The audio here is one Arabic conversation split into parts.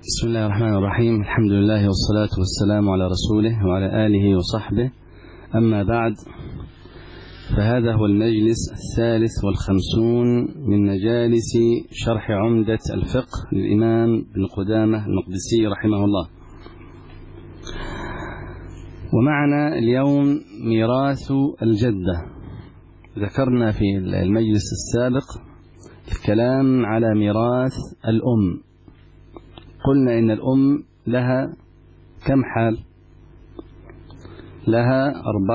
بسم الله الرحمن الرحيم. الحمد لله والصلاة والسلام على رسوله وعلى آله وصحبه. أما بعد، فهذا هو المجلس 53 من مجالس شرح عمدة الفقه للإمام ابن قدامة المقدسي رحمه الله. ومعنا اليوم ميراث الجدة. ذكرنا في المجلس السابق الكلام على ميراث الأم. قلنا إن الأم لها كم حال؟ لها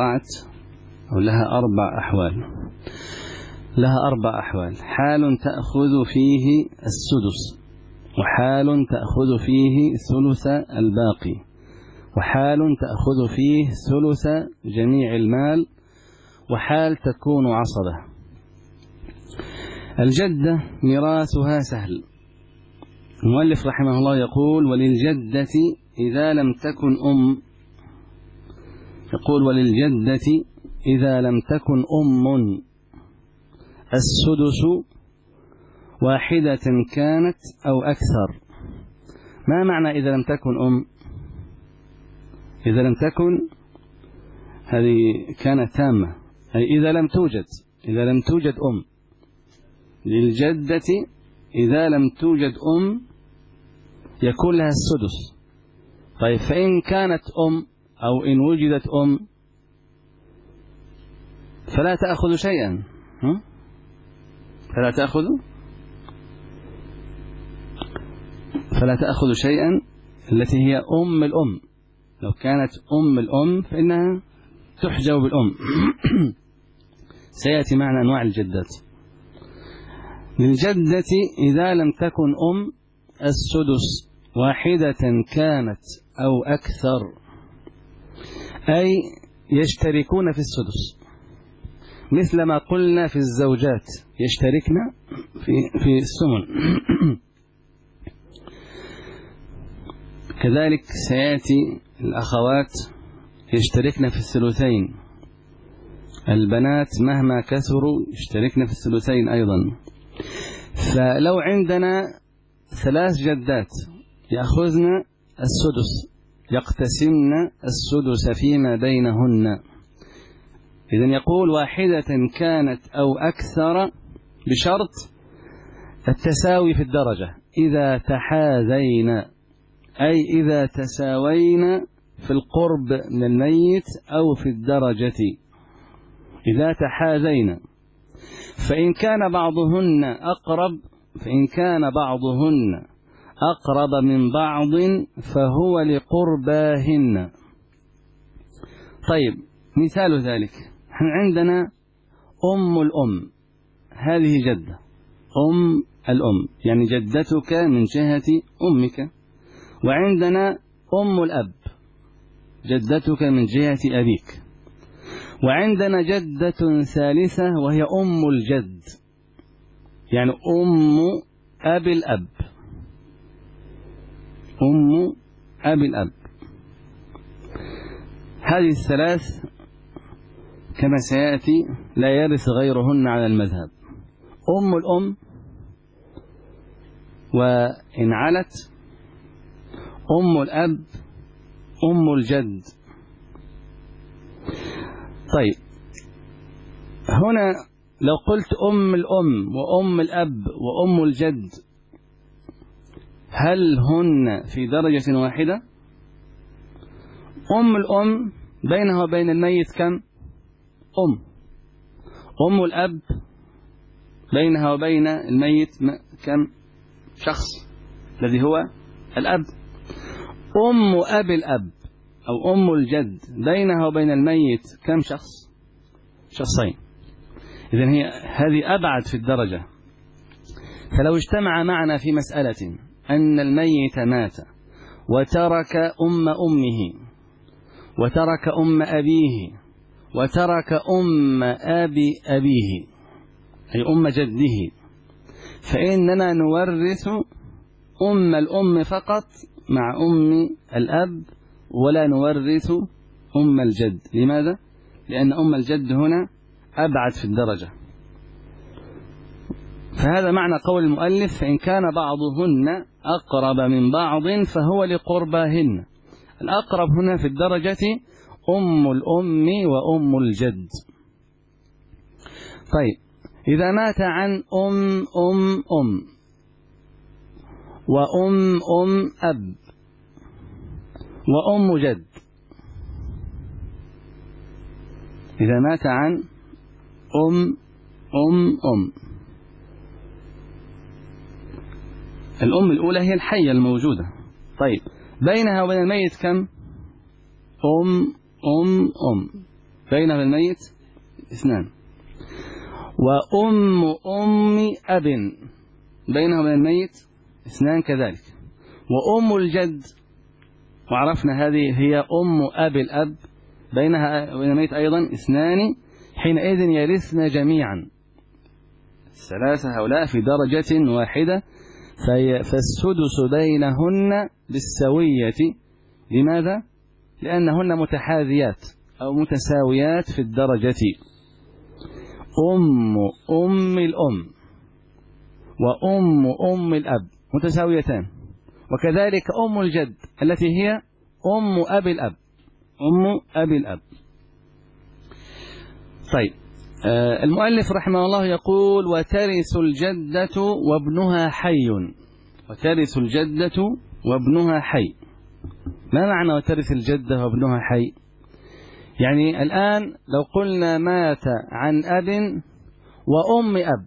أربع أحوال. لها أربع أحوال. حال تأخذ فيه السدس، وحال تأخذ فيه ثلث الباقي، وحال تأخذ فيه ثلث جميع المال، وحال تكون عصبة. الجدة ميراثها سهل. المؤلف رحمه الله يقول: وللجدة إذا لم تكن السدس واحدة كانت أو أكثر. ما معنى إذا لم تكن إذا لم تكن هذه كانت تامة، أي إذا لم توجد للجدة إذا لم توجد يكون لها السدس. طيب، فإن كانت أو إن وجدت فلا تأخذ شيئا. فلا تأخذ شيئا التي هي الأم. لو كانت الأم فإنها تحجب بالأم. سيأتي معنا أنواع الجدات. للجدة إذا لم تكن السدس واحدة كانت أو أكثر، أي يشتركون في السدس، مثل ما قلنا في الزوجات يشتركن في الثمن. كذلك سيأتي الأخوات يشتركن في الثلثين. البنات مهما كثروا يشتركن في الثلثين أيضا. فلو عندنا 3 جدات يأخذن السدس، يقتسمن السدس فيما بينهن. إذن يقول واحدة كانت أو أكثر بشرط التساوي في الدرجة. إذا تحاذين، أي إذا تساوين في القرب من الميت أو في الدرجة. إذا تحاذين، فإن كان بعضهن أقرب من بعض فهو لقرباهن. طيب، مثال ذلك عندنا الأم، هذه جدة الأم، يعني جدتك من جهة أمك. وعندنا الأب، جدتك من جهة أبيك. وعندنا جدة ثالثة وهي الجد، يعني أبي الأب. هذه الثلاث كما سيأتي لا يرث غيرهن على المذهب. الأم، وإن علت الأب، الجد. طيب، هنا لو قلت الأم الأب الجد، هل هن في درجة واحدة؟ الأم بينها وبين الميت كم؟ الأب بينها وبين الميت كم شخص؟ الذي هو الأب. أبي الأب أو الجد بينها وبين الميت كم شخصين. إذن هذه أبعد في الدرجة. فلو اجتمع معنا في مسألة أن الميت مات وترك أمه وترك أبيه وترك أبيه، أي جده، فإننا نورث الأم فقط مع الأب، ولا نورث الجد. لماذا؟ لأن الجد هنا أبعد في الدرجة. فهذا معنى قول المؤلف: فإن كان بعضهن أقرب من بعض فهو لقرباهن. الأقرب هنا في الدرجة أم الأم وأم الجد. طيب إذا مات عن أم وأم أب وأم جد، إذا مات عن أم الأم الأولى هي الحية الموجودة. طيب بينها وبين الميت كم؟ أم بينها وبين الميت 2. وأم أب بينها وبين الميت 2 كذلك. وأم الجد، وعرفنا هذه هي أم أب الأب، بينها وبين الميت أيضا 2، حينئذ يرثن جميعا. 3 هؤلاء في درجة واحدة، فالسدس بينهن بالسوية. لماذا؟ لأنهن متحاذيات أو متساويات في الدرجة. أم الأم وأم الأب متساويتان، وكذلك أم الجد التي هي أم أب الأب. طيب المؤلف رحمه الله يقول: وترث الجدة وابنها حي. وترث الجدة وابنها حي. ما معنى وترث الجدة وابنها حي؟ يعني الآن لو قلنا مات عن أب وأم أب،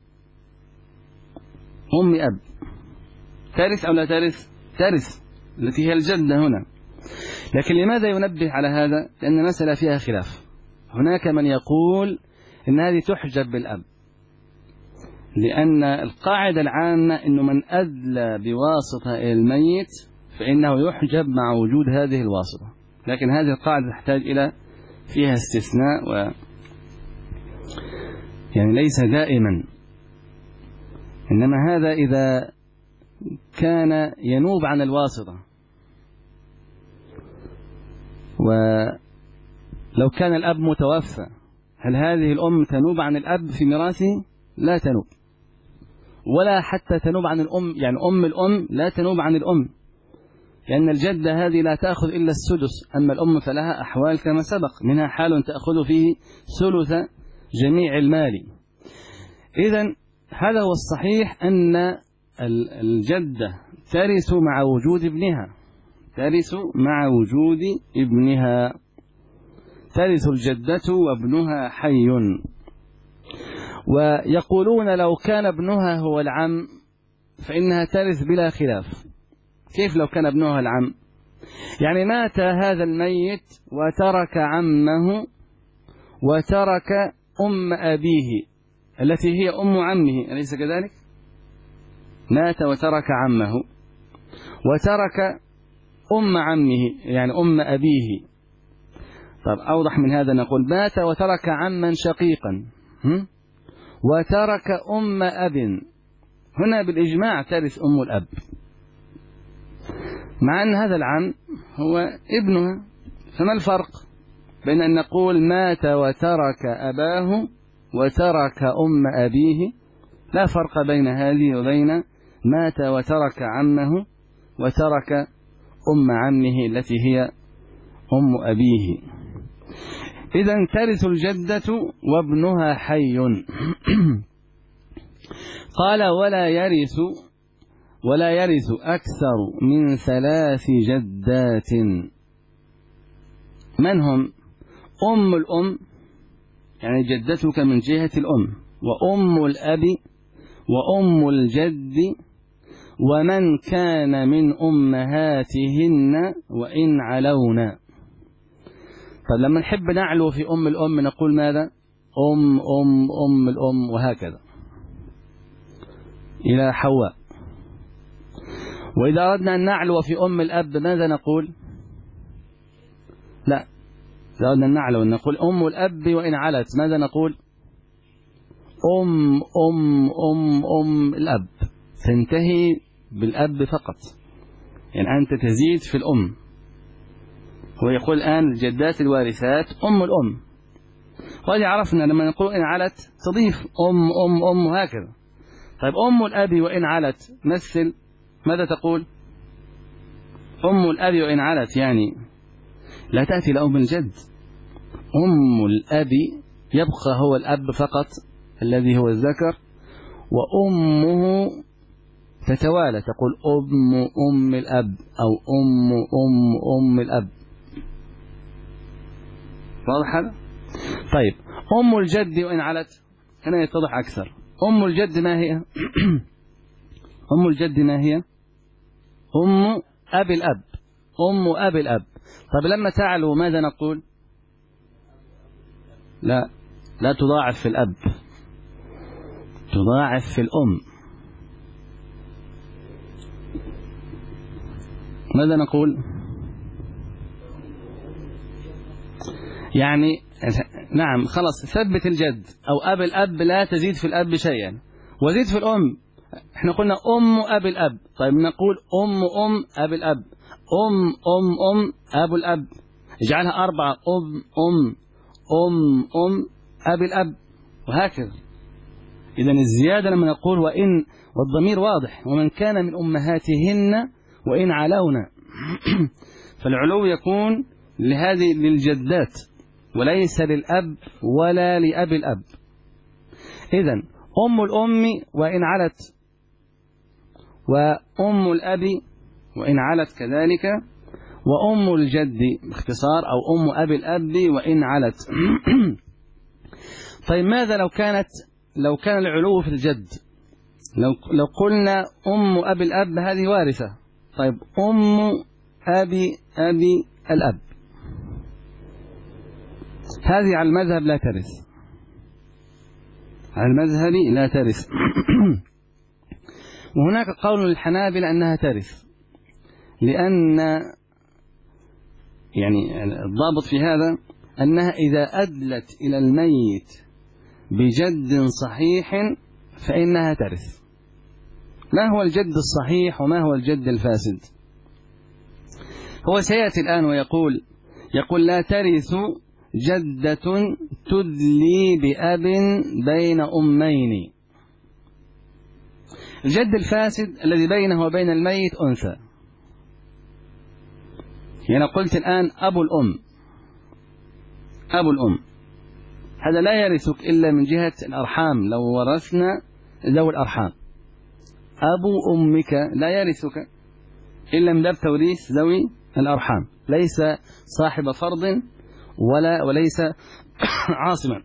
ترث أو لا ترث؟ ترث، التي هي الجدة هنا. لكن لماذا ينبه على هذا؟ لأن المسألة فيها خلاف. هناك من يقول إن هذه تحجب بالأب، لأن القاعدة العامة أنه من أدلى بواسطة إلى الميت فإنه يحجب مع وجود هذه الواسطة. لكن هذه القاعدة تحتاج إلى فيها استثناء، يعني ليس دائما، إنما هذا إذا كان ينوب عن الواسطة. ولو كان الأب متوفى، هل هذه الأم تنوب عن الأب في ميراثه؟ لا تنوب. ولا حتى تنوب عن الأم، يعني أم الأم لا تنوب عن الأم، لأن الجدة هذه لا تأخذ إلا السدس. أما الأم فلها أحوال كما سبق، منها حال تأخذ فيه ثلث جميع المال. إذن هذا هو الصحيح، أن الجدة ترث مع وجود ابنها، ترث الجدة وابنها حي. ويقولون لو كان ابنها هو العم فإنها ترث بلا خلاف. كيف لو كان ابنها العم؟ يعني مات هذا الميت وترك عمه وترك أم أبيه التي هي أم عمه، أليس كذلك؟ مات وترك عمه وترك أم عمه، يعني أم أبيه. طب أوضح من هذا نقول: مات وترك عما شقيقا وترك أم أب، هنا بالإجماع ترث أم الأب، مع أن هذا العم هو ابنها. فما الفرق بين أن نقول مات وترك أباه وترك أم أبيه؟ لا فرق بين هذه وبين مات وترك عمه وترك أم عمه التي هي أم أبيه. إذن ترث الجدة وابنها حي. قال: ولا يرث أكثر من 3 جدات. من هم؟ أم الأم، يعني جدتك من جهة الأم، وأم الأب، وأم الجد، ومن كان من أمهاتهن وإن علونا. فلما نحب نعلو في أم الأم نقول ماذا؟ أم الأم، وهكذا إلى حواء. وإذا أردنا أن نعلو في أم الأب ماذا نقول؟ لا، إذا أردنا أن نعلو نقول أم الأب وإن علت ماذا نقول؟ أم الأب، تنتهي بالأب فقط، يعني أنت تزيد في الأم. هو يقول الآن الجدات الوارثات أم الأم، وهذه عرفنا لما نقول إن علت تضيف أم وهكذا. طيب أم الأب وإن علت مثل ماذا تقول؟ أم الأب وإن علت، يعني لا تأتي لأم الجد. أم الأب يبقى هو الأب فقط الذي هو الذكر، وأمه تتوالى، تقول أم الأب أو أم الأب. واضح هذا؟ طيب أم الجد وإن علت، هنا يتضح أكثر. أم الجد ما هي؟ أم الجد ما هي؟ أم أبي الأب، أم أبي الأب. طيب لما تعلو ماذا نقول؟ لا تضاعف في الأب، تضاعف في الأم. ماذا نقول؟ يعني نعم خلاص ثبت الجد أو أب الأب، لا تزيد في الأب شيئا وزيد في الأم. احنا قلنا أم أبي الأب، طيب نقول أم أبي الأب، أم أبو الأب، اجعلها 4، أم أبي الأب، وهكذا. إذا الزيادة لما نقول وإن، والضمير واضح، ومن كان من أمهاتهن وإن علونا فالعلو يكون لهذه للجدات وليس للأب ولا لأبي الأب. إذا أم الأم وإن علت، وأم الأب وإن علت كذلك، وأم الجد باختصار، أو أم أبي الأب وإن علت. طيب ماذا لو كان العلو في الجد؟ لو قلنا أم أبي الأب هذه وارثة، طيب أم أبي الأب هذه على المذهب لا ترث، على المذهب لا ترث. وهناك قول للحنابلة أنها ترث، لأن يعني الضابط في هذا أنها إذا أدلت إلى الميت بجد صحيح فإنها ترث. ما هو الجد الصحيح وما هو الجد الفاسد؟ هو سيأتي الآن ويقول لا ترث جدة تدلي بأب بين أمين. الجد الفاسد الذي بينه وبين الميت أنثى. يعني قلت الآن أبو الأم هذا لا يرثك إلا من جهة الأرحام، لو ورثنا ذوي الأرحام. أبو أمك لا يرثك إلا من باب توريث ذوي الأرحام، ليس صاحب فرض وليس عاصما.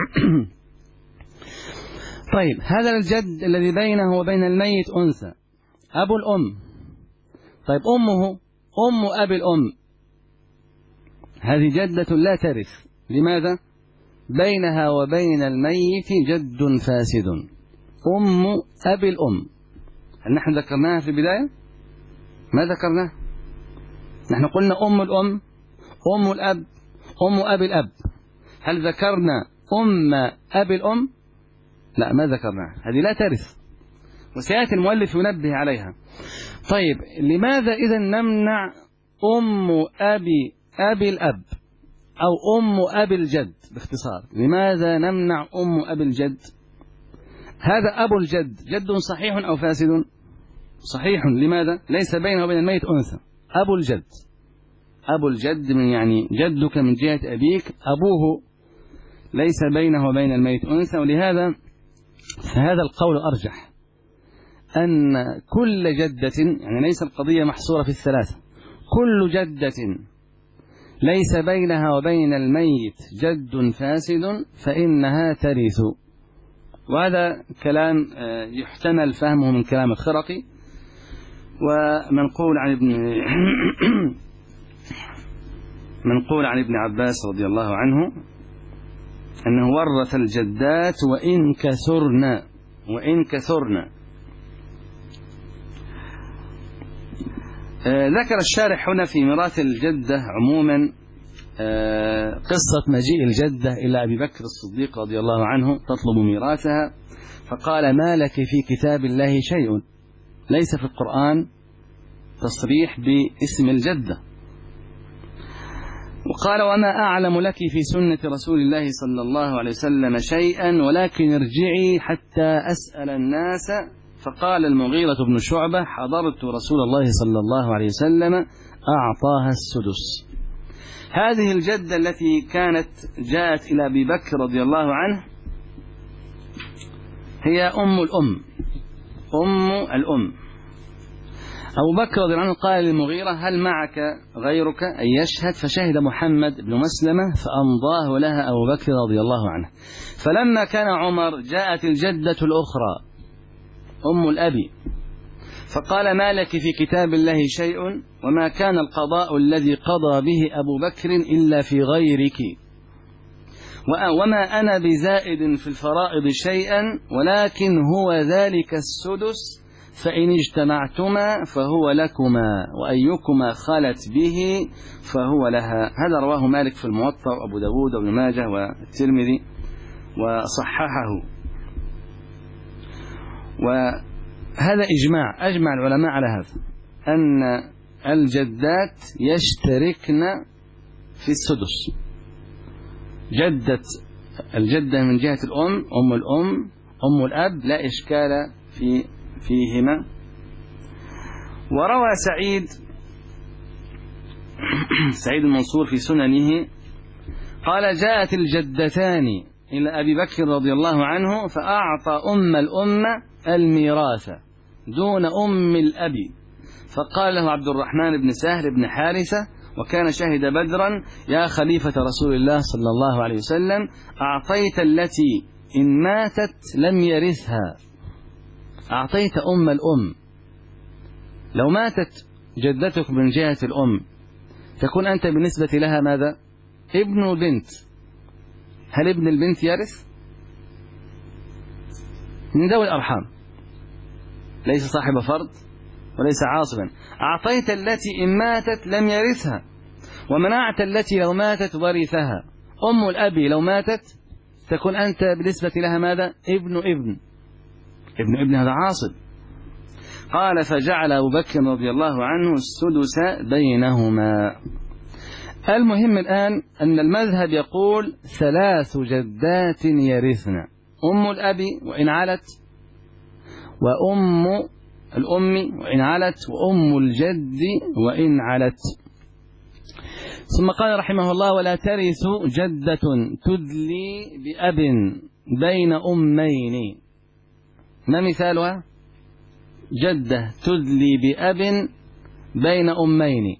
طيب هذا الجد الذي بينه وبين الميت أنثى أبو الأم، طيب أمه أم أبي الأم، هذه جدة لا ترث. لماذا؟ بينها وبين الميت جد فاسد. أم أبي الأم، هل نحن ذكرناها في البداية؟ ما ذكرناها. نحن قلنا أم الأم، أم الأب، أم أبي الأب. هل ذكرنا أم أبي الأم؟ لا، ما ذكرناها، هذه لا ترث، وسيأتي المؤلف ينبه عليها. طيب لماذا إذا نمنع أم أبي الأب أو أم أبي الجد؟ باختصار لماذا نمنع أم أبي الجد؟ هذا أبو الجد جد صحيح أو فاسد؟ صحيح. لماذا؟ ليس بينه وبين الميت أنثى. أبو الجد من يعني جدك من جهة أبيك، أبوه ليس بينه وبين الميت أنثى. ولهذا فهذا القول أرجح، أن كل جدة، يعني ليس القضية محصورة في الثلاثة، كل جدة ليس بينها وبين الميت جد فاسد فإنها ترث. وهذا كلام يحتمل فهمه من كلام الخرقي، ومنقول عن ابن عباس رضي الله عنه أنه ورث الجدات وإن كثرن. ذكر الشارح هنا في ميراث الجدة عموما قصة مجيء الجدة إلى أبي بكر الصديق رضي الله عنه تطلب ميراثها، فقال: ما لك في كتاب الله شيء، ليس في القرآن تصريح باسم الجدة. وقال: وما أعلم لك في سنة رسول الله صلى الله عليه وسلم شيئا، ولكن ارجعي حتى أسأل الناس فقال المغيرة بن شعبة: حضرت رسول الله صلى الله عليه وسلم أعطاها السدس. هذه الجدة التي كانت جاءت إلى أبي بكر رضي الله عنه هي أم الأم. أبو بكر رضي الله عنه قال للمغيرة: هل معك غيرك أن يشهد؟ فشهد محمد بن مسلمة فأمضاه لها أبو بكر رضي الله عنه. فلما كان عمر جاءت الجدة الأخرى أم الأبي فقال: ما لك في كتاب الله شيء؟ وما كان القضاء الذي قضى به أبو بكر إلا في غيرك، وما أنا بزائد في الفرائض شيئا، ولكن هو ذلك السدس، فإن اجتمعتما فهو لكما، وأيكما خلت به فهو لها. هذا رواه مالك في الموطأ وأبو داود وابن ماجه والترمذي وصححه. وهذا أجمع العلماء على هذا، أن الجدات يشتركن في السدس. الجدة من جهة الأم، أم الأم، أم الأب، لا إشكال فيهما. وروى سعيد المنصور في سننه قال: جاءت الجدتان إلى أبي بكر رضي الله عنه فأعطى أم الأم الميراث دون أم الأب، فقال له عبد الرحمن بن سهل بن حارثة وكان شهد بدرا: يا خليفة رسول الله صلى الله عليه وسلم، أعطيت التي إن ماتت لم يرثها، أعطيت أم الأم. لو ماتت جدتك من جهة الأم تكون أنت بالنسبة لها ماذا؟ ابن البنت. هل ابن البنت يرث؟ من ذوي الأرحام، ليس صاحب فرض وليس عاصبا. أعطيت التي إن ماتت لم يرثها، ومنعت التي لو ماتت ورثها. أم الأب لو ماتت تكون أنت بالنسبة لها ماذا؟ ابن هذا عاصب. قال: فجعل أبو بكر رضي الله عنه السدس بينهما. المهم الآن أن المذهب يقول 3 جدات يرثن: أم الأب وإن علت، وأم الأم وإن علت، وأم الجد وإن علت. ثم قال رحمه الله: ولا ترث جدة تدلي بأب بين أمين. ما مثالها؟ جدة تدلي بأب بين أمين.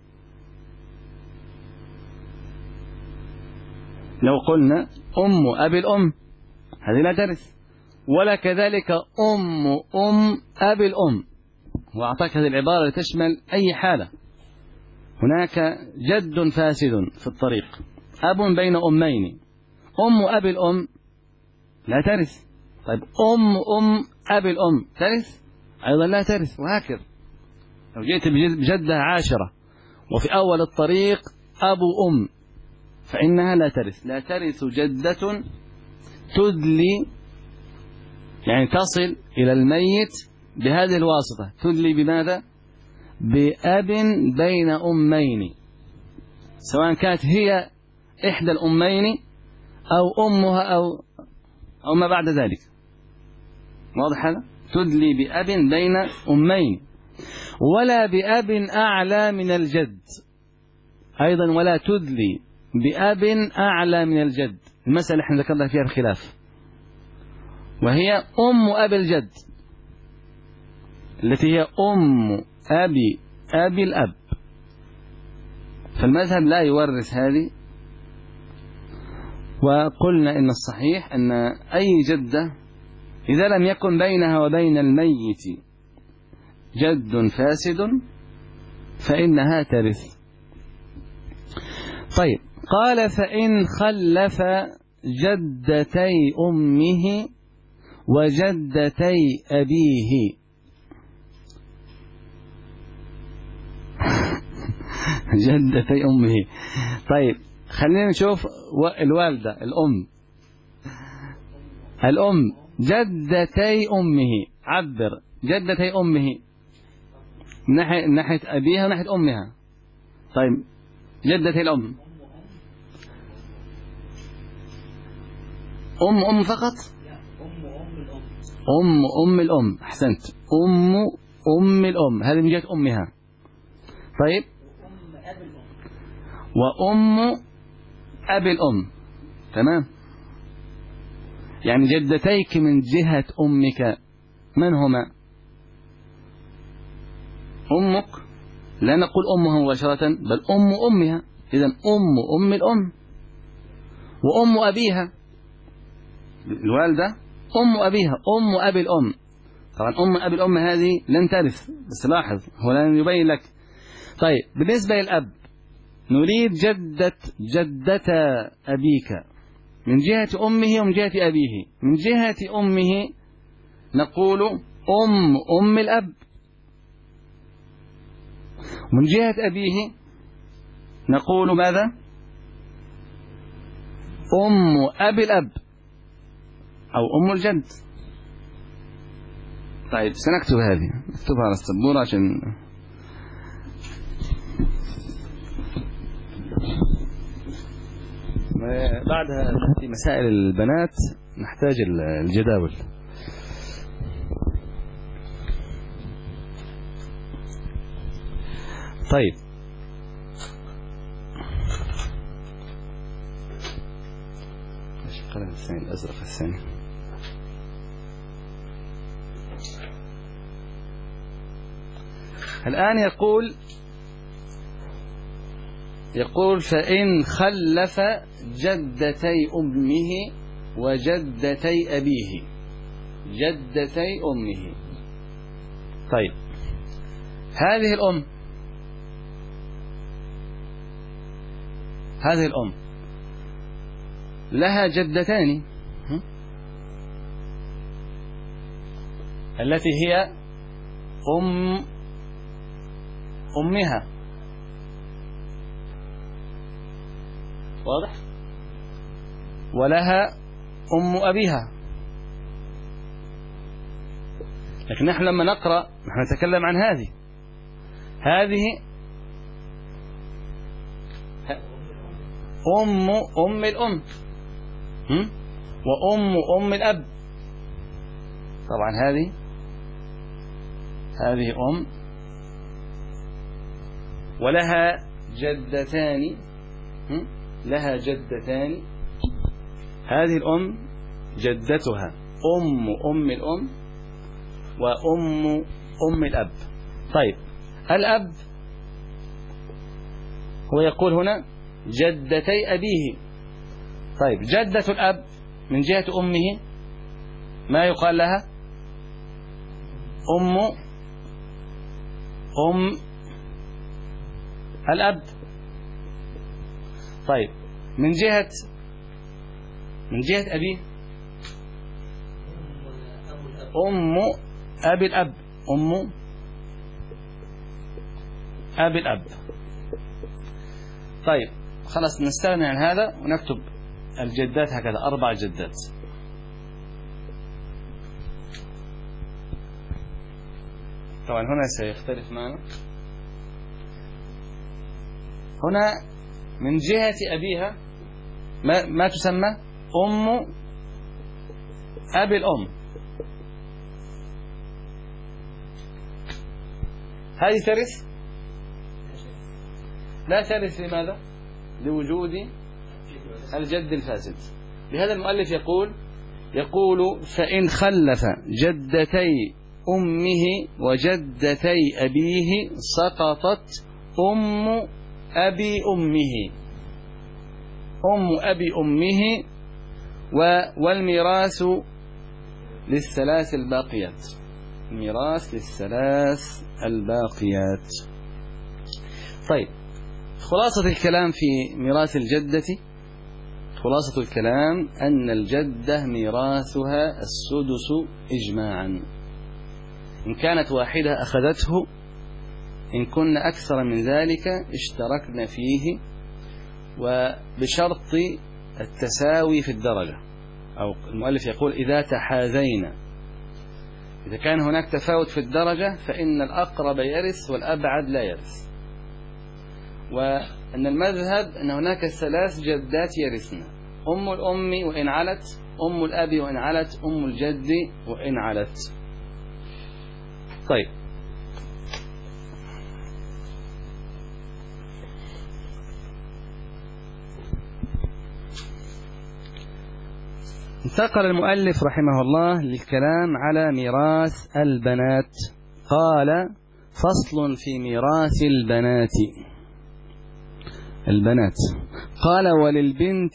لو قلنا أم أبي الأم هذه لا ترث، ولا كذلك أم أبي الأم. وأعطاك هذه العبارة لتشمل أي حالة. هناك جد فاسد في الطريق، أب بين أمين، أم أبي الأم لا ترث. طيب أم أبي الأم ترث؟ أيضا لا ترث. وهكذا لو جئت بجدة عاشرة وفي أول الطريق أبو أم فإنها لا ترث. لا ترث جدة تدلي، يعني تصل إلى الميت بهذه الواسطة. تدلي بماذا؟ بأب بين أمين، سواء كانت هي إحدى الأمين أو أمها أو ما بعد ذلك. واضح هذا؟ تدلي بأب بين أمين. ولا بأب أعلى من الجد أيضا، ولا تدلي بأب أعلى من الجد. المسألة احنا ذكرنا فيها الخلاف، وهي أم أبي الجد التي هي أم أبي الأب. فالمذهب لا يورث هذه. وقلنا إن الصحيح أن أي جدة إذا لم يكن بينها وبين الميت جد فاسد فإنها ترث. طيب، قال: فإن خلف جدتي أمه وجدتي أبيه. جدتي أمه. طيب خلينا نشوف الوالدة الأم جدتي أمه. عبر جدتي أمه من ناحية أبيها وناحية أمها. طيب جدتي الأم أم فقط؟ أم الأم، أحسنت، أم الأم، هذه من جهة أمها. طيب، وأم أبي الأم، تمام. يعني جدتيك من جهة أمك من هما؟ أمك، لا نقول أمها مباشرة بل أمها. إذن أم الأم وأم أبيها، الوالدة أم أبيها، أم أبي الأم. طبعا أم أبي الأم هذه لن ترث، بس لاحظ هو لن يبين لك. طيب، بالنسبة للأب نريد جدة أبيك من جهة أمه ومن جهة أبيه. من جهة أمه نقول أم الأب، ومن جهة أبيه نقول ماذا؟ أم أبي الأب أو أم الجد. طيب، سنكتب هذه، نكتبها على السبورة عشان بعدها في مسائل البنات نحتاج الجداول. طيب، القلم الثاني الأزرق الثاني. الآن يقول فإن خلف جدتي أمه وجدتي أبيه، جدتي أمه. طيب، هذه الأم لها جدتان، التي هي أمها، واضح؟ ولها أم أبيها. لكن نحن لما نقرأ نحن نتكلم عن هذه أم الأم وأم الأب. طبعا هذه أم ولها جدتان، هذه الأم جدتها أم الأم وأم الأب. طيب، الأب هو يقول هنا جدتي أبيه. طيب، جدة الأب من جهة أمه ما يقال لها؟ أم الأب. طيب، من جهة أبيه أم أبي الأب، أم أبي الأب. طيب، خلاص نستغني عن هذا ونكتب الجدات هكذا 4 جدات. طبعا هنا سيختلف معنا. هنا من جهة أبيها ما تسمى؟ أم أبي الأم. هذه ترث؟ لا ترث. لماذا؟ لوجود الجد الفاسد. لهذا المؤلف يقول فإن خلف جدتي أمه وجدتي أبيه سقطت أم أبي أمه والميراث للثلاث الباقيات. الميراث للثلاث الباقيات. طيب، خلاصة الكلام في ميراث الجدة، خلاصة الكلام أن الجدة ميراثها السدس إجماعا. إن كانت واحدة أخذته، إن كن أكثر من ذلك اشتركنا فيه، وبشرط التساوي في الدرجة. أو المؤلف يقول إذا تحاذينا، إذا كان هناك تفاوت في الدرجة فإن الأقرب يرث والأبعد لا يرث. وأن المذهب أن هناك 3 جدات يرثن: أم الأم وإن علت، أم الأب وإن علت، أم الجد وإن علت. طيب، انتقل المؤلف رحمه الله للكلام على ميراث البنات. قال: فصل في ميراث البنات. قال: وللبنت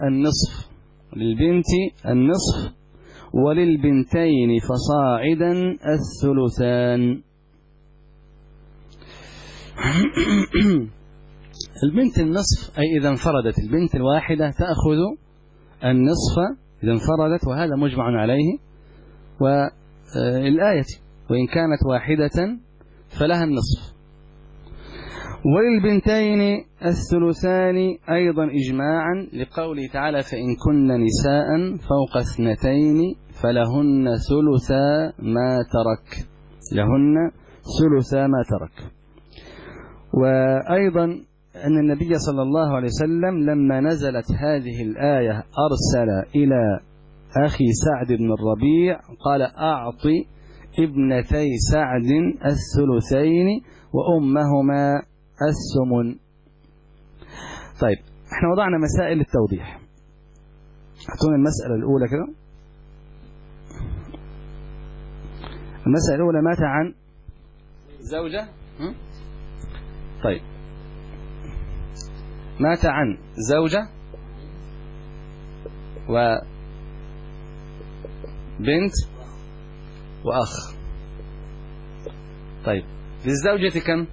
النصف وللبنتين فصاعدا الثلثان. البنت النصف أي إذا انفردت البنت الواحدة تأخذ النصف إذا انفردت، وهذا مجمع عليه والآية، وإن كانت واحدة فلها النصف. وللبنتين الثلثان أيضا إجماعا لقوله تعالى: فإن كن نساء فوق 2 فلهن ثلثا ما ترك. وأيضا أن النبي صلى الله عليه وسلم لما نزلت هذه الآية أرسل إلى أخي سعد بن الربيع قال: أعط ابنتي سعد الثلثين وأمهما الثمن. طيب، احنا وضعنا مسائل للتوضيح. اعطونا المسألة الأولى كده. المسألة الأولى: مات عن زوجة. طيب، مات عن زوجة وبنت وأخ. طيب، للزوجة كم؟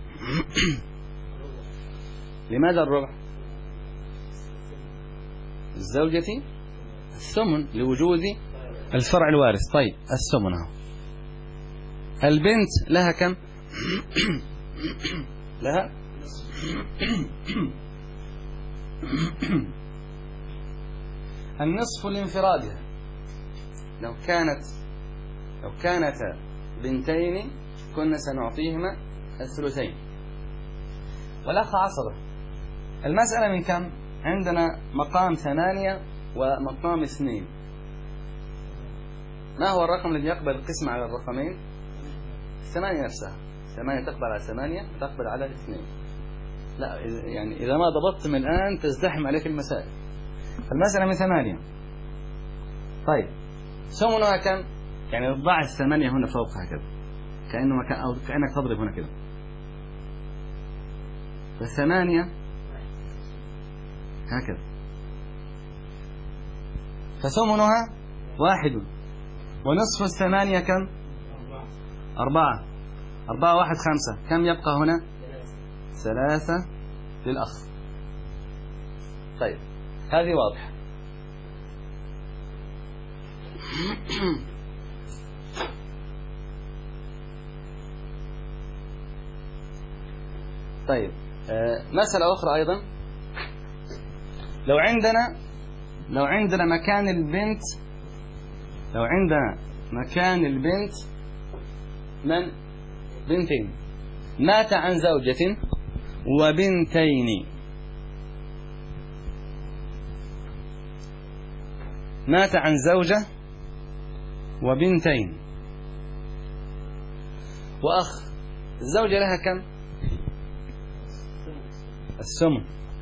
لماذا الربع؟ الزوجة الثمن لوجود الفرع الوارث. طيب، الثمن اهو. البنت لها كم؟ لها النصف لانفرادها. لو كانت بنتين كنا سنعطيهما الثلثين. والأخ عصبة. المسألة من كم؟ عندنا مقام 8 ومقام 2. ما هو الرقم الذي يقبل القسمة على الرقمين؟ 8 نفسها. 8 تقبل على 8 تقبل على 2. لا، يعني إذا ما ضبطت من الآن تزدحم عليك المسائل. المسألة من 8. طيب، ثمنها كم؟ يعني ضع 8 هنا فوقها كذا، كأنك تضرب هنا كده. 8 هكذا، فثمنها 1. ونصف 8 كم؟ 4. 4 1 5. كم يبقى هنا؟ 3 للأخ. طيب، هذه واضحة. طيب، مسألة أخرى أيضا. لو عندنا مكان البنت من بنتين، مات عن زوجة وبنتين. مات عن زوجة وبنتين وأخ. الزوجة لها كم؟ الثمن.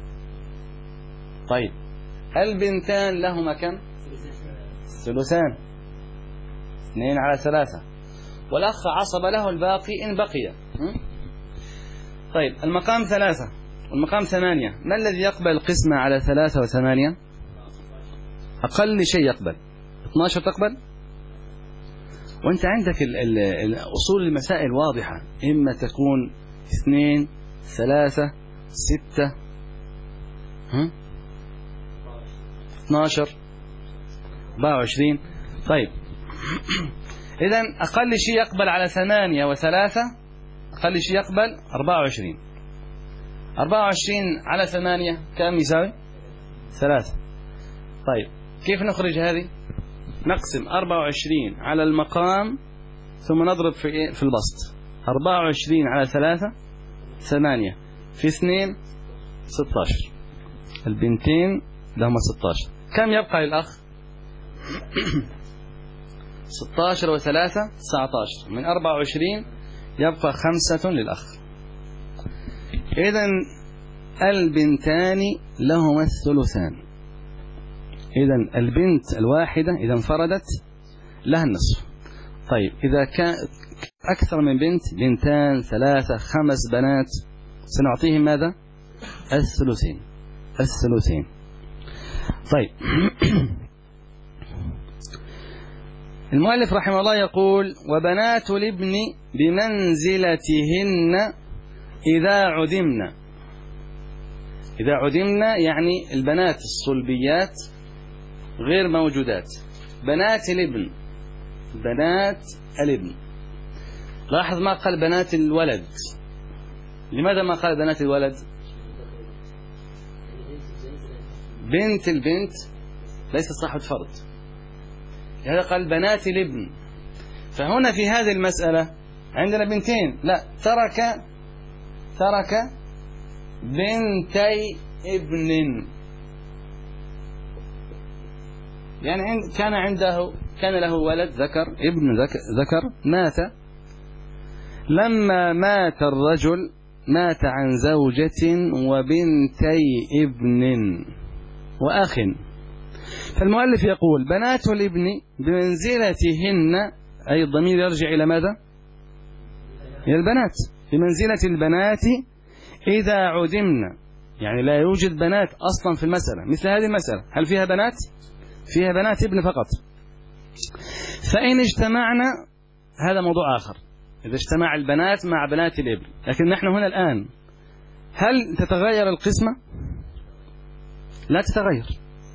طيب، البنتان لهما كم؟ ثلثان. 2 على 3. والأخ عصب له الباقي إن بقي. طيب، المقام 3 والمقام 8. ما الذي يقبل القسمة على 3 و8؟ أقل شيء يقبل 12 تقبل. وأنت عندك أصول المسائل واضحة، إما تكون 2 3 6 12 24. طيب، إذن أقل شيء يقبل على 8 و3، أقل شيء يقبل 24. 24 على 8 كم يساوي؟ 3. طيب، كيف نخرج هذه؟ نقسم 24 على المقام ثم نضرب في البسط. 24 على 3 8 في 2 16. البنتين لهما 16. كم يبقى للأخ؟ 16 و3 19، من 24 يبقى 5 للأخ. إذن البنتان لهما الثلثان. إذن البنت الواحدة إذا انفردت لها النصف. طيب إذا كان أكثر من بنت، بنتان 3 5 بنات، سنعطيهم ماذا؟ الثلثين. طيب المؤلف رحمه الله يقول: وبنات الابن بمنزلتهن إذا عدمن. إذا عدمن يعني البنات الصلبيات غير موجودات. بنات الابن. لاحظ ما قال بنات الولد. لماذا ما قال بنات الولد؟ بنت البنت ليست صاحبة فرض، هذا قال بنات الابن. فهنا في هذه المسألة عندنا بنتين، لا، ترك بنتي ابن. يعني كان له ولد ابن ذكر مات. لما مات الرجل مات عن زوجة وبنتي ابن وأخ. فالمؤلف يقول: بنات الابن بمنزلتهن، أي الضمير يرجع إلى ماذا؟ إلى البنات. بمنزلة البنات إذا عدمن، يعني لا يوجد بنات أصلا في المسألة. مثل هذه المسألة هل فيها بنات؟ فيها بنات ابن فقط. فإن اجتمعنا هذا موضوع آخر، إذا اجتمع البنات مع بنات الابن. لكن نحن هنا الآن هل تتغير القسمة؟ لا تتغير.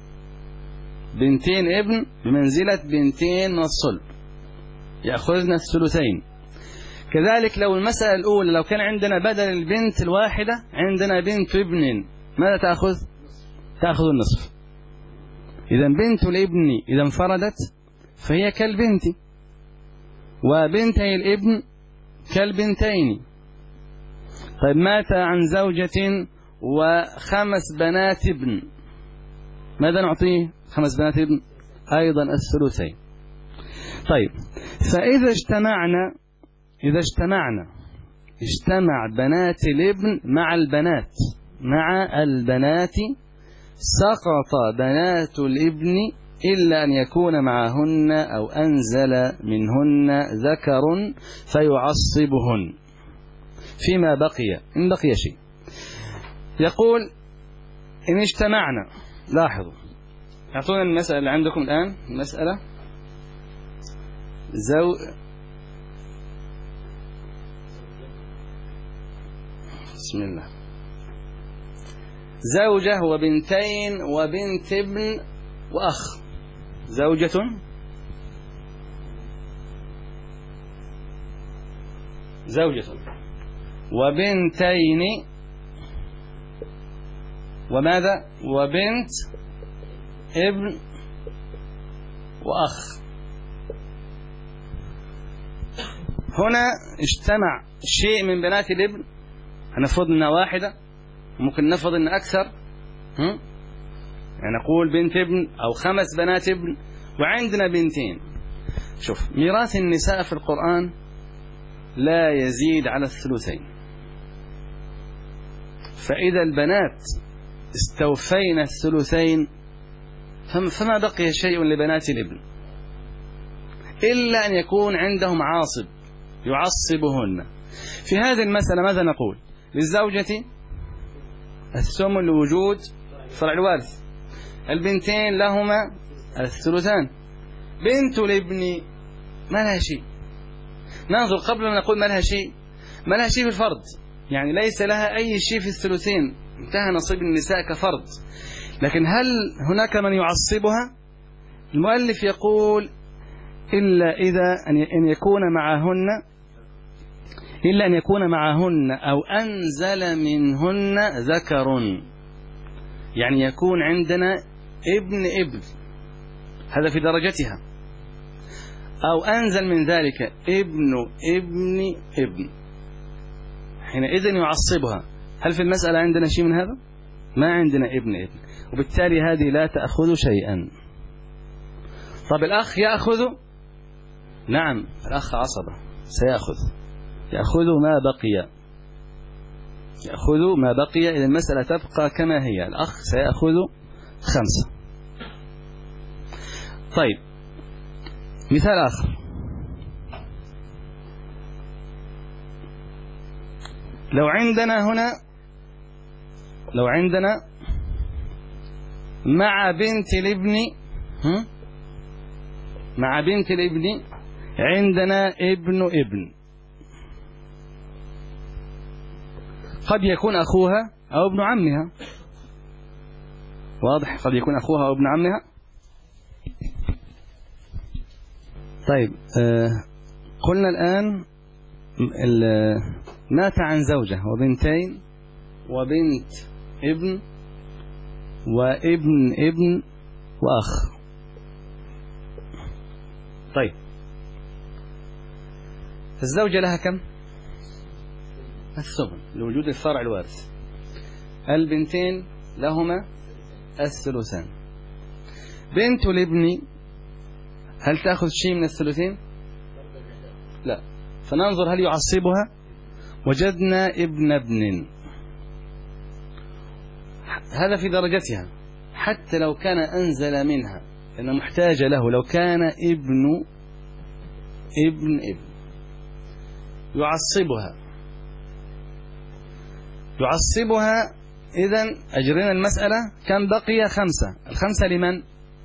بنتين ابن بمنزلة بنتين من الصلب يأخذن الثلثين. كذلك لو المسألة الأولى لو كان عندنا بدل البنت الواحدة عندنا بنت ابن، ماذا تأخذ النصف. إذا بنت الابن إذا انفردت فهي كالبنت، وبنتي الابن كالبنتين. طيب مات عن زوجة و5 بنات ابن، ماذا نعطيه؟ 5 بنات ابن أيضا الثلثين. طيب فإذا اجتمعنا اجتمع بنات الابن مع البنات سقط بنات الابن إلا أن يكون معهن أو أنزل منهن ذكر فيعصبهن فيما بقي، إن بقي شيء. يقول: إن اجتمعنا. لاحظوا، أعطونا المسألة اللي عندكم الآن. المسألة بسم الله. زوجة وبنتين وبنت ابن وأخ. زوجة وبنتين وماذا؟ وبنت ابن وأخ. هنا اجتمع شيء من بنات الابن، هنفرض انها واحدة، ممكن نفرض ان أكثر، يعني نقول بنت ابن أو 5 بنات ابن وعندنا بنتين. شوف، ميراث النساء في القرآن لا يزيد على الثلثين. فإذا البنات استوفين الثلثين فما بقي شيء لبنات الابن إلا أن يكون عندهم عاصب يعصبهن. في هذه المسألة ماذا نقول؟ للزوجة الثمن لوجود فرع الوارث، البنتين لهما الثلثان، بنت الابن ما لها شيء. ننظر قبل ما نقول ما لها شيء في الفرض، يعني ليس لها أي شيء في الثلثين، انتهى نصيب النساء كفرض. لكن هل هناك من يعصبها؟ المؤلف يقول: إلا أن يكون معهن أو أنزل منهن ذكر، يعني يكون عندنا ابن هذا في درجتها، أو أنزل من ذلك ابن حينئذ يعصبها. هل في المسألة عندنا شيء من هذا؟ ما عندنا ابن، وبالتالي هذه لا تأخذ شيئا. طب الأخ يأخذ؟ نعم الأخ عصبة يأخذ ما بقي، يأخذ ما بقي. إذا المسألة تبقى كما هي، الأخ سيأخذ 5. طيب مثال آخر، لو عندنا مع بنت الابن عندنا ابن، قد يكون أخوها أو ابن عمها، واضح؟ قد يكون أخوها أو ابن عمها. طيب قلنا الآن مات عن زوجة وبنتين وبنت ابن وابن ابن وأخ. طيب الزوجة لها كم؟ الثمن لوجود الفرع الوارث. البنتين لهما الثلثان. بنت الابن هل تأخذ شيء من الثلثين؟ لا. فننظر هل يعصبها. وجدنا ابن هذا في درجتها حتى لو كان أنزل منها لأنها محتاجة له. لو كان ابن يعصبها. إذن أجرنا المسألة كم بقي؟ 5. 5 لمن؟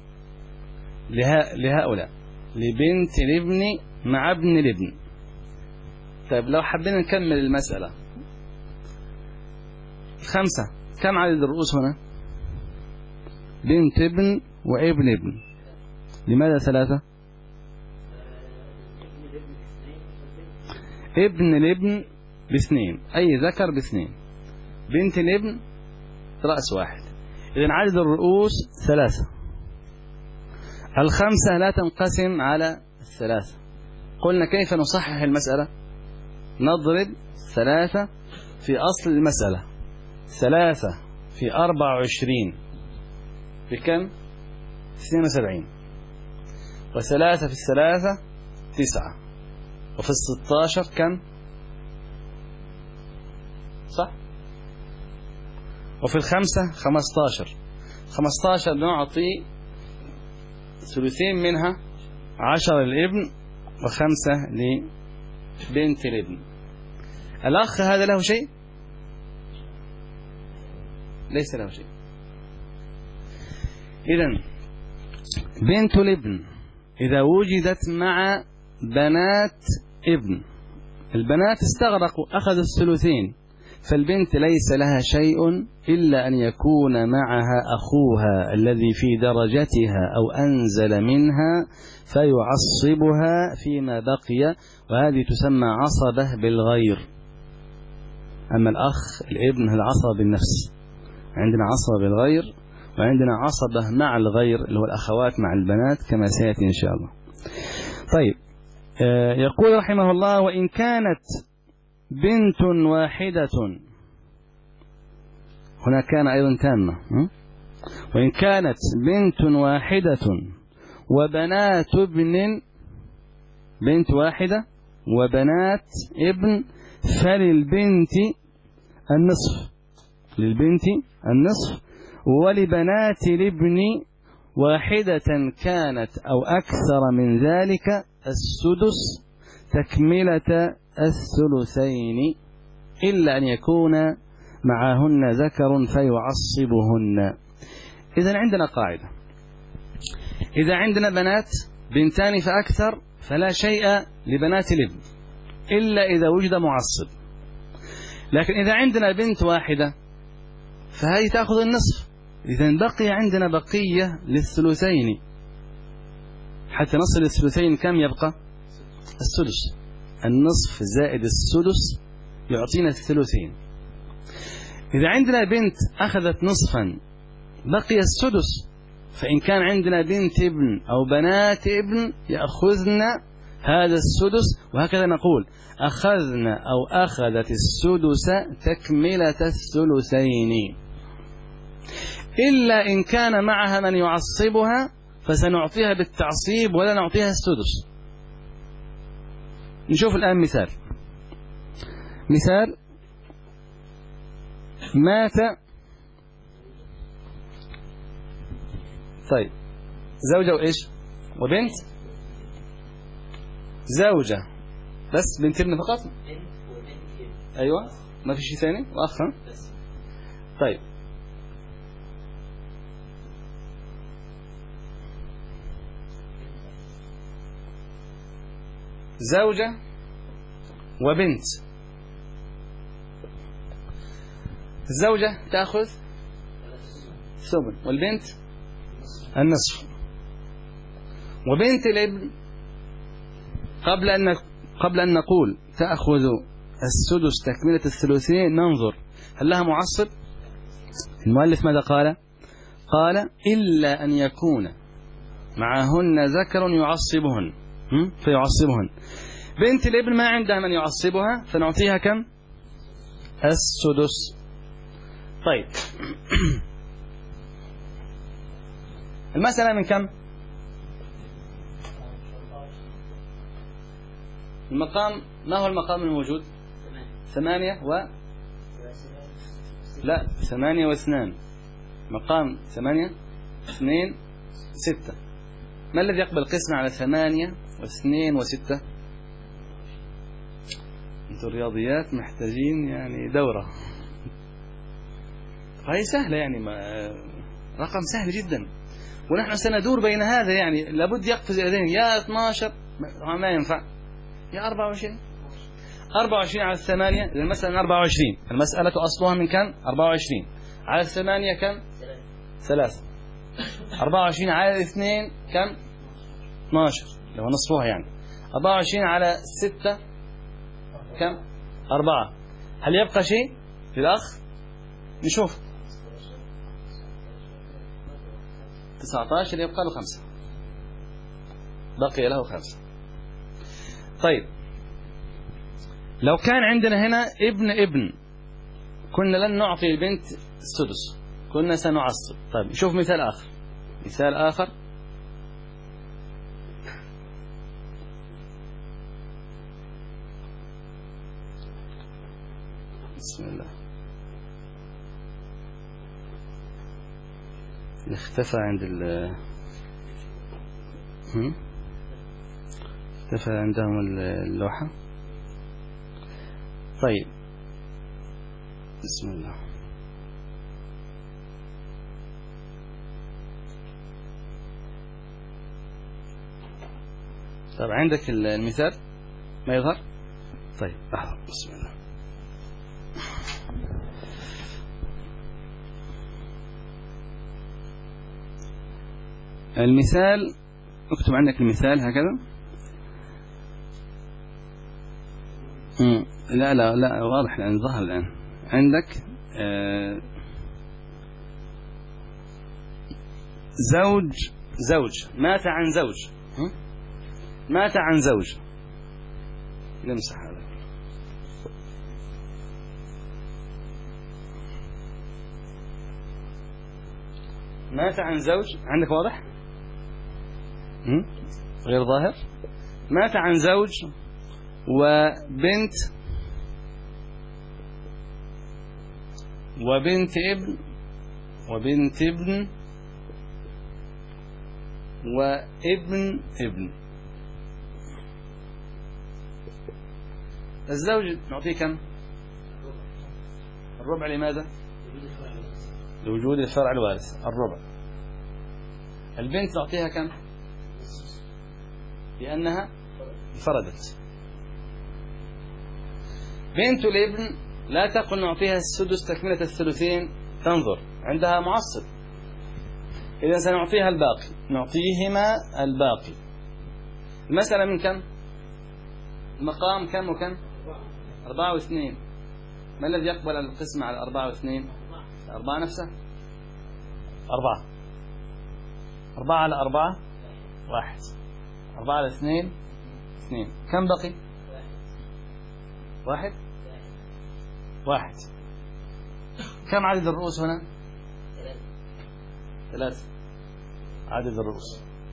لهؤلاء، لبنت الابن مع ابن الابن. طيب لو حبينا نكمل المسألة 5 كم عدد الرؤوس هنا؟ بنت ابن وابن ابن. لماذا 3؟ ابن الابن ب2، أي ذكر ب2. بنت الابن رأس واحد. إذن عدد الرؤوس 3. 5 لا تنقسم على 3. قلنا كيف نصحح المسألة؟ نضرب 3 في أصل المسألة. 3 في 24 بكم؟ 72. و3 في 3 9. وفي 16 كم؟ صح؟ وفي 5 15. 15 نعطي ثلثين منها 10 للابن و5 لبنت الابن. الأخ هذا له شيء؟ ليس له شيء. إذن بنت الابن إذا وجدت مع بنات ابن، البنات استغرقوا أخذ الثلثين، فالبنت ليس لها شيء إلا أن يكون معها أخوها الذي في درجتها أو أنزل منها فيعصبها فيما بقي، وهذه تسمى عصبة بالغير. أما الأخ الابن هذا عصبة بالنفس. عندنا عصبة بالغير وعندنا عصبة مع الغير اللي هو الأخوات مع البنات كما سيأتي إن شاء الله. طيب يقول رحمه الله: وإن كانت بنت واحدة، هنا كان أيضا تامة، وإن كانت بنت واحدة وبنات ابن، بنت واحدة وبنات ابن، فللبنت النصف، للبنت النصف، ولبنات الابن واحدة كانت أو أكثر من ذلك السدس تكملة الثلثين، إلا أن يكون معهن ذكر فيعصبهن. إذن عندنا قاعدة: إذا عندنا بنات بنتان فأكثر فلا شيء لبنات الابن إلا إذا وجد معصب. لكن إذا عندنا بنت واحدة فهذه تأخذ النصف. إذن بقي عندنا بقية للثلثين. حتى نصل للثلثين كم يبقى؟ السدس. النصف زائد السدس يعطينا الثلثين. إذا عندنا بنت أخذت نصفا بقي السدس، فإن كان عندنا بنت ابن أو بنات ابن يأخذن هذا السدس، وهكذا نقول: أخذنا أو أخذت السدس تكملة الثلثين، إلا إن كان معها من يعصبها فسنعطيها بالتعصيب ولا نعطيها السدس. نشوف الآن مثال مات. طيب زوجة وإيش وبنت؟ زوجة بس، بنت ابن فقط. أيوة، ما في شيء ثاني وأخ. طيب زوجة وبنت. الزوجة تأخذ الثمن والبنت النصف، وبنت الابن قبل أن نقول تأخذ السدس تكملة الثلثين ننظر هل لها معصب. المؤلف ماذا قال؟ قال إلا أن يكون معهن ذكر يعصبهن فيعصبهن. بنت الابن ما عندها من يعصبها فنعطيها كم؟ السدس. طيب المسألة من كم؟ المقام، ما هو المقام الموجود؟ 8 لا 8 و2. مقام 8 2 6. ما الذي يقبل قسم على 8 و2 و6؟ انتم الرياضيات محتاجين يعني دورة. هاي سهلة يعني، رقم سهل جدا، ونحن سندور بين هذا، يعني لابد يقفز إلى ذهن يا 12 ما ينفع، يا 24 على 8. المسألة 24، المسألة أصلها من كم؟ 24 على 8 كم؟ 3. 24 على 2 كم؟ 12 لو نصفها يعني. 24 على 6 كم؟ 4. هل يبقى شيء للأخ؟ نشوف 19 يبقى له 5، بقي له 5. طيب لو كان عندنا هنا ابن كنا لن نعطي البنت السدس، كنا سنعصب. طيب شوف مثال آخر. بسم الله. اختفى عند اختفى عندهم اللوحة. طيب بسم الله. طيب عندك المثال ما يظهر؟ طيب بسم الله. المثال اكتب عندك المثال هكذا. لا واضح الآن، ظهر الآن عندك. زوج مات عن زوج. نمسح هذا. مات عن زوج، عندك واضح؟ غير ظاهر. مات عن زوج وبنت ابن وابن ابن. الزوج نعطيه كم؟ الربع. لماذا؟ لوجود الفرع الوارث، الربع. البنت نعطيها كم؟ لأنها انفردت. بنت الابن لا تقل نعطيها السدس تكملة الثلثين، تنظر عندها معصب، إذا سنعطيها الباقي، نعطيهما الباقي. المسألة من كم؟ المقام كم وكم؟ 4 و2. ما الذي يقبل القسم على 4 و2؟ 4 نفسه. 4 على 4 1. 4 على 2 2. كم بقي؟ 1. كم عدد الرؤوس هنا؟ 3. عدد الرؤوس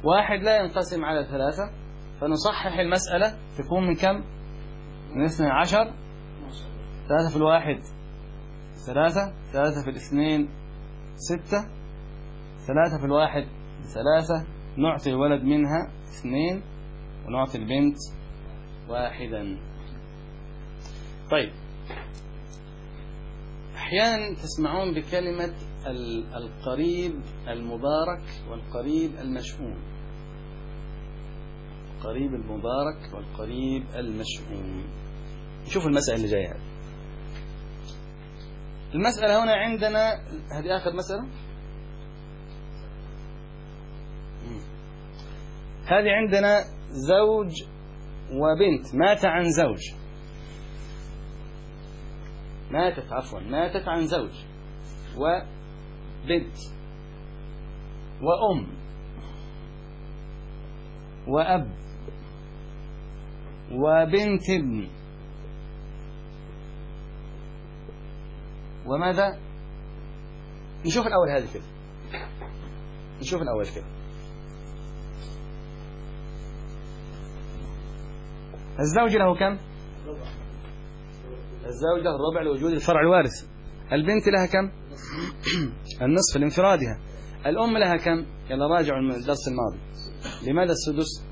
واحد لا ينقسم على 3، فنصحح المسألة تكون من كم؟ من 12. 3 في الواحد 3، 3 في الاثنين 6، 3 في الواحد 3، نعطي الولد منها 2 ونعطي البنت 1. طيب، أحيانا تسمعون بكلمة القريب المبارك والقريب المشؤوم. القريب المبارك والقريب المشؤوم. نشوف المسألة اللي جاية. المسألة هنا عندنا، هذه آخر مسألة. هذه عندنا زوج وبنت، مات عن زوج، ماتت عن زوج وبنت وأم وأب وبنت ابن وماذا؟ نشوف الأول هذه كده، نشوف الأول كده. الزوج له كم؟ الزوج له الربع لوجود الفرع الوارث. البنت لها كم؟ النصف لانفرادها. الأم لها كم؟ يلا راجعوا الدرس الماضي. لماذا السدس؟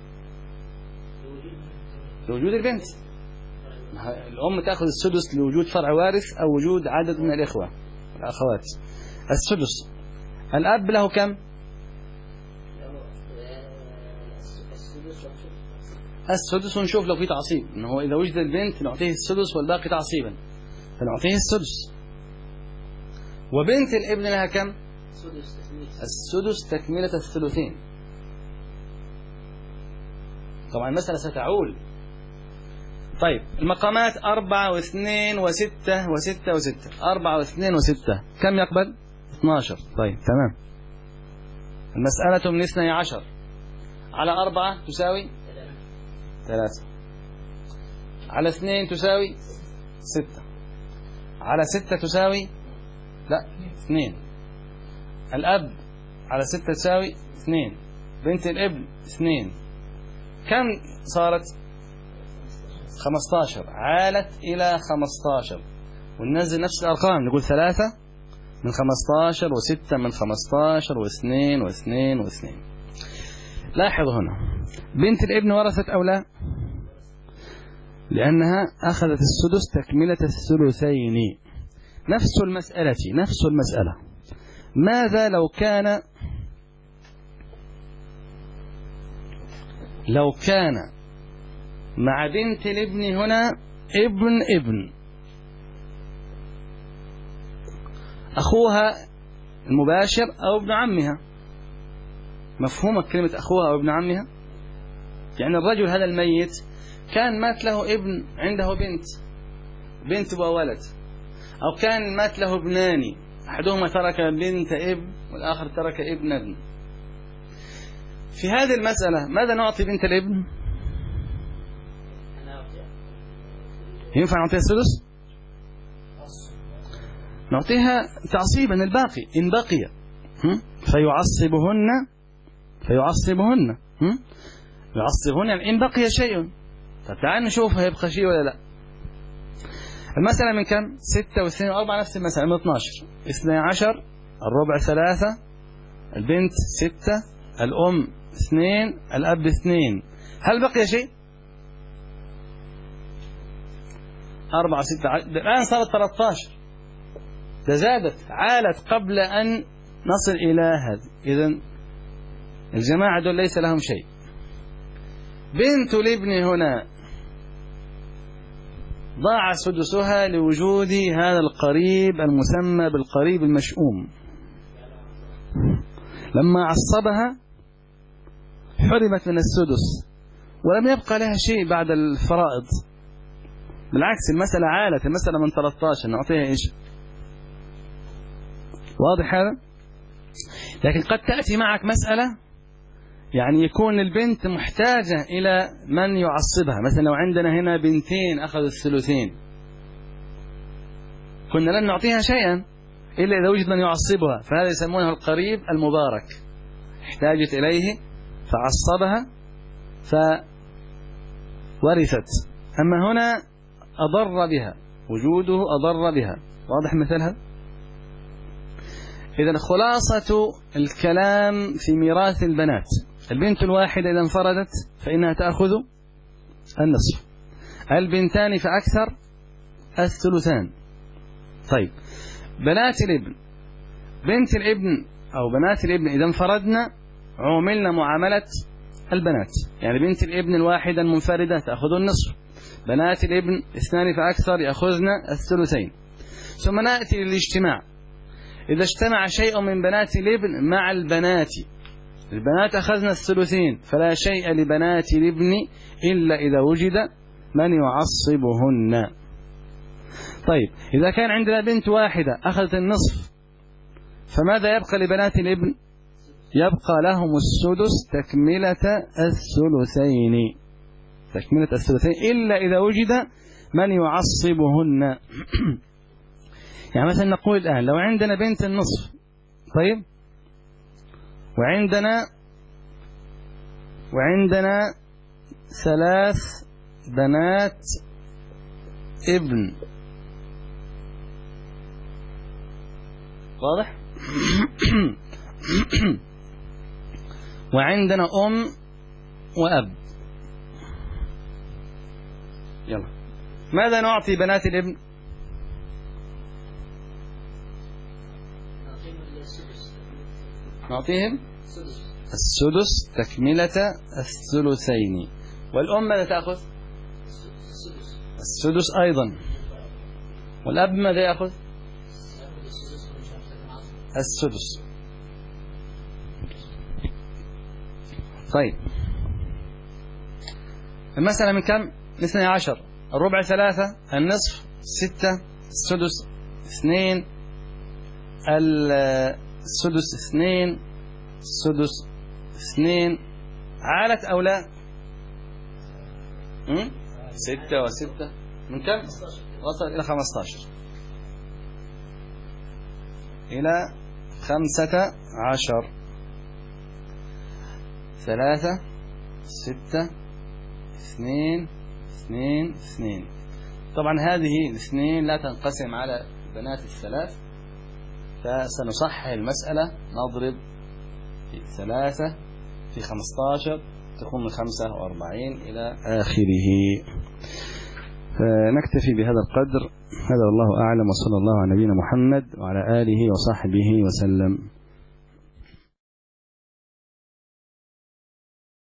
لوجود البنت. الأم تأخذ السدس لوجود فرع وارث أو وجود عدد من الإخوة والأخوات. السدس. الأب له كم؟ السدس. ونشوف لو في تعصيب، إنه إذا وجد البنت نعطيه السدس والباقي تعصيبا فنعطيه السدس. وبنت الابن لها كم؟ السدس تكملة الثلثين. طبعا المسألة ستعول. طيب، المقامات 4 و2 و6 و6 و6. 4 و2 و6 كم يقبل؟ 12. طيب تمام. المسألة من 12 على 4 تساوي 3، على 2 تساوي 6، على 6 تساوي 2. الأب على 6 تساوي 2، بنت الابن 2. كم صارت؟ 15. عالت إلى 15. وننزل نفس الأرقام، نقول 3 من 15 و6 من 15 و2 و2 و2. لاحظوا هنا بنت الابن ورثت أو لا؟ لأنها أخذت السدس تكملة الثلثين. نفس المسألة. ماذا لو كان مع بنت الابن هنا ابن أخوها المباشر أو ابن عمها؟ مفهومة كلمة أخوها أو ابن عمها؟ يعني الرجل هذا الميت كان مات له ابن عنده بنت وولد، أو كان مات له ابنان، أحدهما ترك بنت ابن والآخر ترك ابن. في هذه المسألة ماذا نعطي بنت الابن؟ ينفع نعطيها السدس؟ نعطيها تعصيبا الباقي إن بقي. فيعصبهن إن بقي شيء. فتعال نشوف هيبقى شيء ولا لا. المسألة من كم؟ 6 و2 و4 نفس المسألة من 12. 12 الربع 3، البنت 6، الأم 2، الأب 2. هل بقي شيء؟ 4 6 الآن صارت 13. تزادت، عالت قبل أن نصل إلى هذا. إذن الجماعة دول ليس لهم شيء. بنت الابن هنا ضاع سدسها لوجود هذا القريب المسمى بالقريب المشؤوم. لما عصبها حرمت من السدس ولم يبقى لها شيء بعد الفرائض. بالعكس المسألة عالت، المسألة من 13 نعطيها إيش؟ واضح هذا؟ لكن قد تأتي معك مسألة يعني يكون البنت محتاجة إلى من يعصبها. مثلا لو عندنا هنا بنتين أخذوا الثلثين كنا لن نعطيها شيئا إلا إذا وجد من يعصبها، فهذا يسمونه القريب المبارك. احتاجت إليه فعصبها فورثت. أما هنا أضر بها، وجوده أضر بها. واضح مثلها؟ إذن خلاصة الكلام في ميراث البنات: البنت الواحدة إذا انفردت فإنها تأخذ النصف، البنتان فأكثر الثلثان. طيب بنات الابن، بنت الابن أو بنات الابن إذا انفردنا عوملنا معاملة البنات، يعني بنت الابن الواحدة المنفردة تأخذ النصف، بنات الابن اثنان فأكثر يأخذن الثلثين. ثم نأتي للاجتماع: إذا اجتمع شيء من بنات الابن مع البنات، البنات أخذنا الثلثين، فلا شيء لبنات الابن إلا إذا وجد من يعصبهن. طيب إذا كان عندنا بنت واحدة أخذت النصف، فماذا يبقى لبنات الابن؟ يبقى لهم السدس تكملة الثلثين، تكملة الثلثين، إلا إذا وجد من يعصبهن. يعني مثلا نقول الآن لو عندنا بنت النصف، طيب، وعندنا 3 بنات ابن، واضح؟ وعندنا أم وأب. يلا، ماذا نعطي بنات الابن؟ نعطيهم السدس تكملة الثلثين. والأم ماذا تأخذ؟ السدس أيضا. والأب ماذا يأخذ؟ السدس. طيب المسألة من كم؟ من 12. الربع 3، النصف 6، السدس 2، السدس 2، السدس 2. عالت أو لا؟ 6 و6 من كم؟ وصل إلى 15، إلى 15. 3 6 2 2 2. طبعا هذه الاثنين لا تنقسم على بنات الثلاث، فسنصحح المسألة، نضرب في 3 في 15 تكون من 45 إلى آخره. فنكتفي بهذا القدر. هذا والله أعلم، وصلى الله على نبينا محمد وعلى آله وصحبه وسلم.